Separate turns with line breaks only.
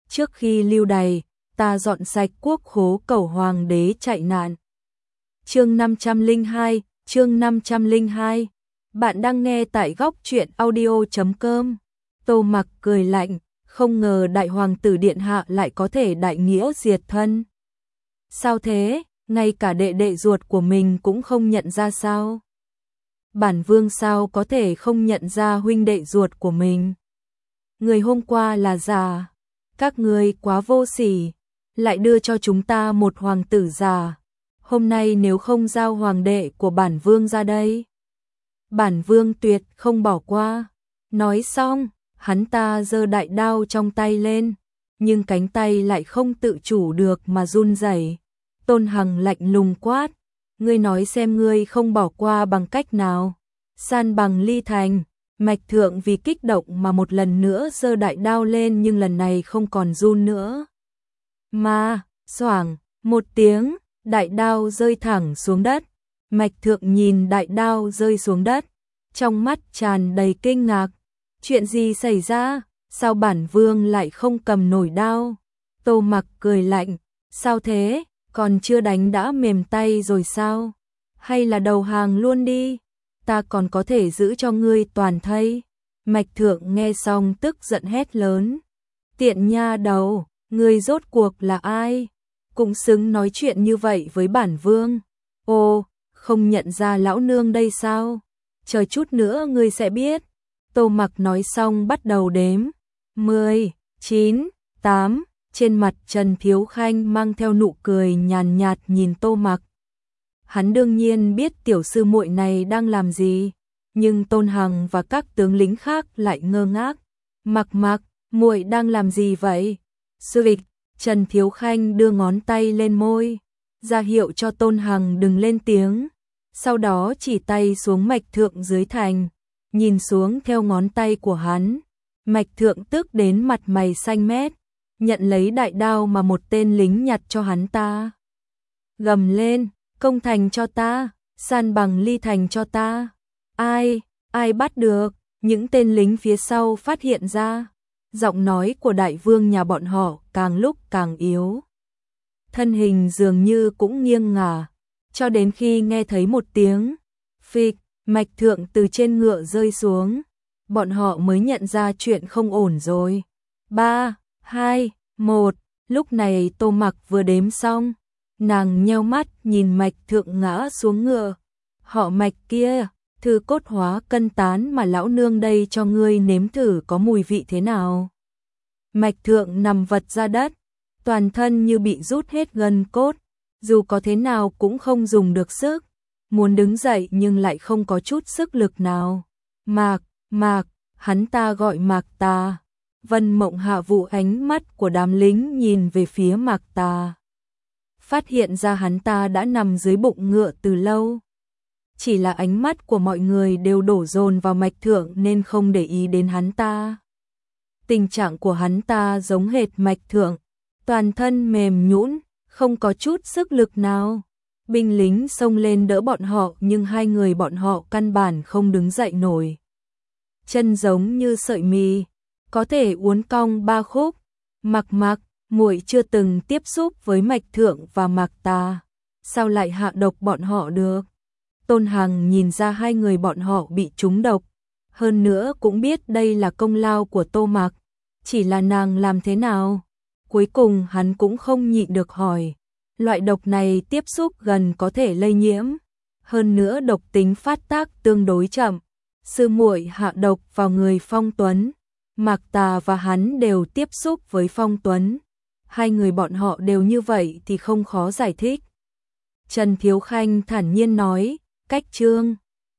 trước khi lưu đày, ta dọn sạch quốc khố cầu hoàng đế chạy nạn. Chương 502, chương 502. Bạn đang nghe tại góc truyện audio.com. Tô Mặc cười lạnh, không ngờ đại hoàng tử điện hạ lại có thể đại nghĩa diệt thân. Sao thế, ngay cả đệ đệ ruột của mình cũng không nhận ra sao? Bản vương sao có thể không nhận ra huynh đệ ruột của mình? Người hôm qua là già, các ngươi quá vô sỉ, lại đưa cho chúng ta một hoàng tử già. Hôm nay nếu không giao hoàng đệ của bản vương ra đây, bản vương tuyệt không bỏ qua. Nói xong, hắn ta giơ đại đao trong tay lên, nhưng cánh tay lại không tự chủ được mà run rẩy. Tôn Hằng lạnh lùng quát, ngươi nói xem ngươi không bỏ qua bằng cách nào? San bằng ly thành. Mạch Thượng vì kích động mà một lần nữa giơ đại đao lên, nhưng lần này không còn run nữa. Mà, xoảng, một tiếng, đại đao rơi thẳng xuống đất. Mạch Thượng nhìn đại đao rơi xuống đất, trong mắt tràn đầy kinh ngạc. Chuyện gì xảy ra? Sao bản vương lại không cầm nổi đao? Tô Mặc cười lạnh, sao thế? Còn chưa đánh đã mềm tay rồi sao? Hay là đầu hàng luôn đi? Ta còn có thể giữ cho ngươi toàn thây. Mạch Thượng nghe xong tức giận hét lớn. Tiện nha đầu, ngươi rốt cuộc là ai? Cũng xứng nói chuyện như vậy với bản vương. Ô, không nhận ra lão nương đây sao? Chờ chút nữa ngươi sẽ biết. Tô Mặc nói xong bắt đầu đếm. 10, 9, 8. Trên mặt Trần Thiếu Khanh mang theo nụ cười nhàn nhạt nhìn Tô Mặc. Hắn đương nhiên biết tiểu sư muội này đang làm gì, nhưng Tôn Hằng và các tướng lính khác lại ngơ ngác. Mặc, muội đang làm gì vậy? Sư vịch, Trần Thiếu Khanh đưa ngón tay lên môi, ra hiệu cho Tôn Hằng đừng lên tiếng. Sau đó chỉ tay xuống Mạch Thượng dưới thành, nhìn xuống theo ngón tay của hắn. Mạch Thượng tức đến mặt mày xanh mét, nhận lấy đại đao mà một tên lính nhặt cho hắn ta. Gầm lên, công thành cho ta, san bằng ly thành cho ta. Ai bắt được? Những tên lính phía sau phát hiện ra. Giọng nói của đại vương nhà bọn họ càng lúc càng yếu. Thân hình dường như cũng nghiêng ngả, cho đến khi nghe thấy một tiếng phịch, Mạch Thượng từ trên ngựa rơi xuống. Bọn họ mới nhận ra chuyện không ổn rồi. 3, 2, 1. Lúc này Tô Mặc vừa đếm xong, nàng nheo mắt nhìn Mạch Thượng ngã xuống ngựa. Họ Mạch kia, thư cốt hóa cân tán mà lão nương đây cho ngươi nếm thử có mùi vị thế nào. Mạch Thượng nằm vật ra đất, toàn thân như bị rút hết gân cốt, dù có thế nào cũng không dùng được sức, muốn đứng dậy nhưng lại không có chút sức lực nào. Mạc, hắn ta gọi Mạc ta. Vân Mộng hạ vụ ánh mắt của đám lính nhìn về phía Mạc ta, phát hiện ra hắn ta đã nằm dưới bụng ngựa từ lâu. Chỉ là ánh mắt của mọi người đều đổ dồn vào Mạch Thượng nên không để ý đến hắn ta. Tình trạng của hắn ta giống hệt Mạch Thượng, toàn thân mềm nhũn, không có chút sức lực nào. Binh lính xông lên đỡ bọn họ nhưng hai người bọn họ căn bản không đứng dậy nổi. Chân giống như sợi mì, có thể uốn cong 3 khúc. Mặc, muội chưa từng tiếp xúc với Mạch Thượng và Mạc ta, sao lại hạ độc bọn họ được? Tôn Hằng nhìn ra hai người bọn họ bị trúng độc, hơn nữa cũng biết đây là công lao của Tô Mặc, chỉ là nàng làm thế nào? Cuối cùng hắn cũng không nhịn được hỏi, loại độc này tiếp xúc gần có thể lây nhiễm, hơn nữa độc tính phát tác tương đối chậm. Sư muội hạ độc vào người Phong Tuấn, Mạc Tà và hắn đều tiếp xúc với Phong Tuấn. Hai người bọn họ đều như vậy thì không khó giải thích. Trần Thiếu Khanh thản nhiên nói, cách chương